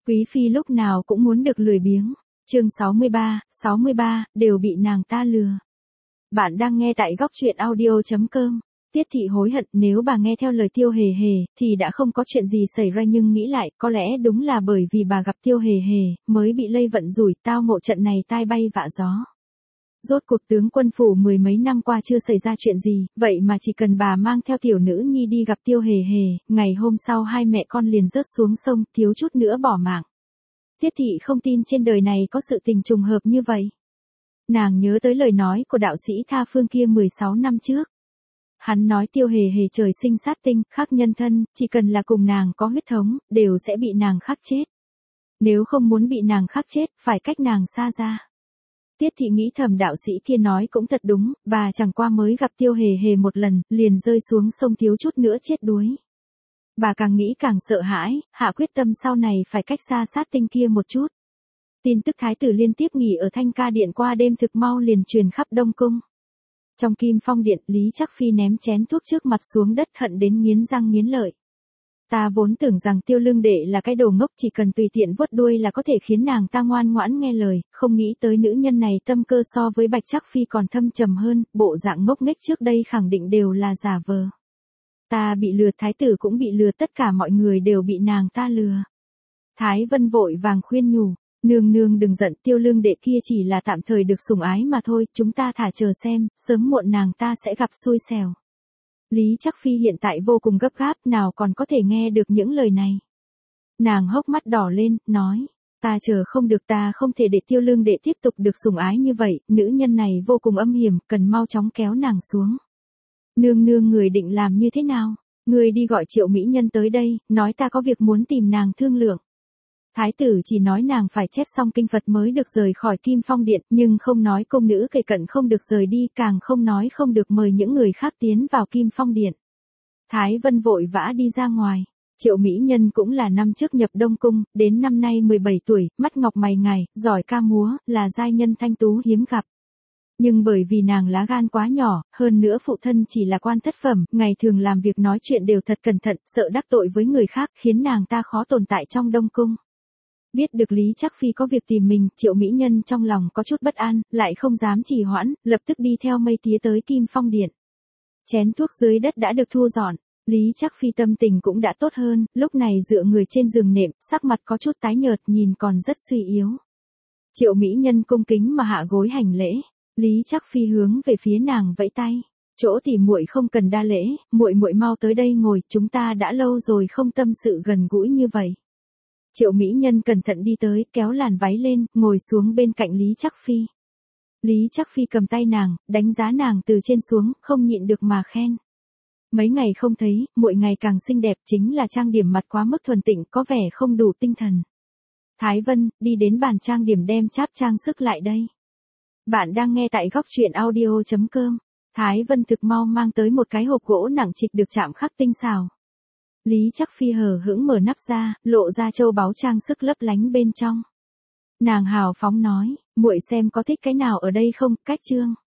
Quý phi lúc nào cũng muốn được lười biếng. Chương 63, đều bị nàng ta lừa. Bạn đang nghe tại góc truyện audio.com. Tiết Thị hối hận, nếu bà nghe theo lời Tiêu Hề Hề, thì đã không có chuyện gì xảy ra, nhưng nghĩ lại, có lẽ đúng là bởi vì bà gặp Tiêu Hề Hề, mới bị lây vận rủi, tao ngộ trận này tai bay vạ gió. Rốt cuộc tướng quân phủ mười mấy năm qua chưa xảy ra chuyện gì, vậy mà chỉ cần bà mang theo tiểu nữ nhi đi gặp Tiêu Hề Hề, ngày hôm sau hai mẹ con liền rớt xuống sông, thiếu chút nữa bỏ mạng. Tiết Thị không tin trên đời này có sự tình trùng hợp như vậy. Nàng nhớ tới lời nói của đạo sĩ Tha Phương kia 16 năm trước. Hắn nói Tiêu Hề Hề trời sinh sát tinh, khác nhân thân, chỉ cần là cùng nàng có huyết thống, đều sẽ bị nàng khắc chết. Nếu không muốn bị nàng khắc chết, phải cách nàng xa ra. Tiết Thị nghĩ thầm đạo sĩ kia nói cũng thật đúng, bà chẳng qua mới gặp Tiêu Hề Hề một lần, liền rơi xuống sông thiếu chút nữa chết đuối. Bà càng nghĩ càng sợ hãi, hạ quyết tâm sau này phải cách xa sát tinh kia một chút. Tin tức thái tử liên tiếp nghỉ ở Thanh Ca Điện qua đêm thực mau liền truyền khắp Đông Cung. Trong Kim Phong Điện, Lý Trắc Phi ném chén thuốc trước mặt xuống đất, hận đến nghiến răng nghiến lợi. Ta vốn tưởng rằng Tiêu Lương Đệ là cái đồ ngốc, chỉ cần tùy tiện vuốt đuôi là có thể khiến nàng ta ngoan ngoãn nghe lời, không nghĩ tới nữ nhân này tâm cơ so với Bạch Trắc Phi còn thâm trầm hơn, bộ dạng ngốc nghếch trước đây khẳng định đều là giả vờ. Ta bị lừa, thái tử cũng bị lừa, tất cả mọi người đều bị nàng ta lừa. Thái Vân vội vàng khuyên nhủ, nương nương đừng giận, Tiêu Lương Đệ kia chỉ là tạm thời được sủng ái mà thôi, chúng ta thả chờ xem, sớm muộn nàng ta sẽ gặp xui xẻo. Lý Trắc Phi hiện tại vô cùng gấp gáp, nào còn có thể nghe được những lời này. Nàng hốc mắt đỏ lên, nói, ta chờ không được, ta không thể để Tiêu Lương Đệ tiếp tục được sủng ái như vậy, nữ nhân này vô cùng âm hiểm, cần mau chóng kéo nàng xuống. Nương nương, người định làm như thế nào? Người đi gọi Triệu mỹ nhân tới đây, nói ta có việc muốn tìm nàng thương lượng. Thái tử chỉ nói nàng phải chép xong kinh Phật mới được rời khỏi Kim Phong Điện, nhưng không nói công nữ kề cận không được rời đi, càng không nói không được mời những người khác tiến vào Kim Phong Điện. Thái Vân vội vã đi ra ngoài. Triệu mỹ nhân cũng là năm trước nhập Đông Cung, đến năm nay 17 tuổi, mắt ngọc mày ngài, giỏi ca múa, là giai nhân thanh tú hiếm gặp. Nhưng bởi vì nàng lá gan quá nhỏ, hơn nữa phụ thân chỉ là quan thất phẩm, ngày thường làm việc nói chuyện đều thật cẩn thận, sợ đắc tội với người khác, khiến nàng ta khó tồn tại trong Đông Cung. Biết được Lý Trắc Phi có việc tìm mình, Triệu mỹ nhân trong lòng có chút bất an, lại không dám trì hoãn, lập tức đi theo mây tía tới Kim Phong Điện. Chén thuốc dưới đất đã được thu dọn, Lý Trắc Phi tâm tình cũng đã tốt hơn, lúc này dựa người trên giường nệm, sắc mặt có chút tái nhợt, nhìn còn rất suy yếu. Triệu mỹ nhân cung kính mà hạ gối hành lễ, Lý Trắc Phi hướng về phía nàng vẫy tay, chỗ thì muội không cần đa lễ, muội mau tới đây ngồi, chúng ta đã lâu rồi không tâm sự gần gũi như vậy. Triệu mỹ nhân cẩn thận đi tới, kéo làn váy lên, ngồi xuống bên cạnh Lý Trắc Phi. Lý Trắc Phi cầm tay nàng, đánh giá nàng từ trên xuống, không nhịn được mà khen. Mấy ngày không thấy, muội ngày càng xinh đẹp, chính là trang điểm mặt quá mức thuần tịnh, có vẻ không đủ tinh thần. Thái Vân, đi đến bàn trang điểm đem cháp trang sức lại đây. Bạn đang nghe tại góc truyện audio.com. Thái Vân thực mau mang tới một cái hộp gỗ nặng trịch được chạm khắc tinh xảo. Lý Trắc Phi hờ hững mở nắp ra, lộ ra châu báu trang sức lấp lánh bên trong. Nàng hào phóng nói, muội xem có thích cái nào ở đây không, cách trương.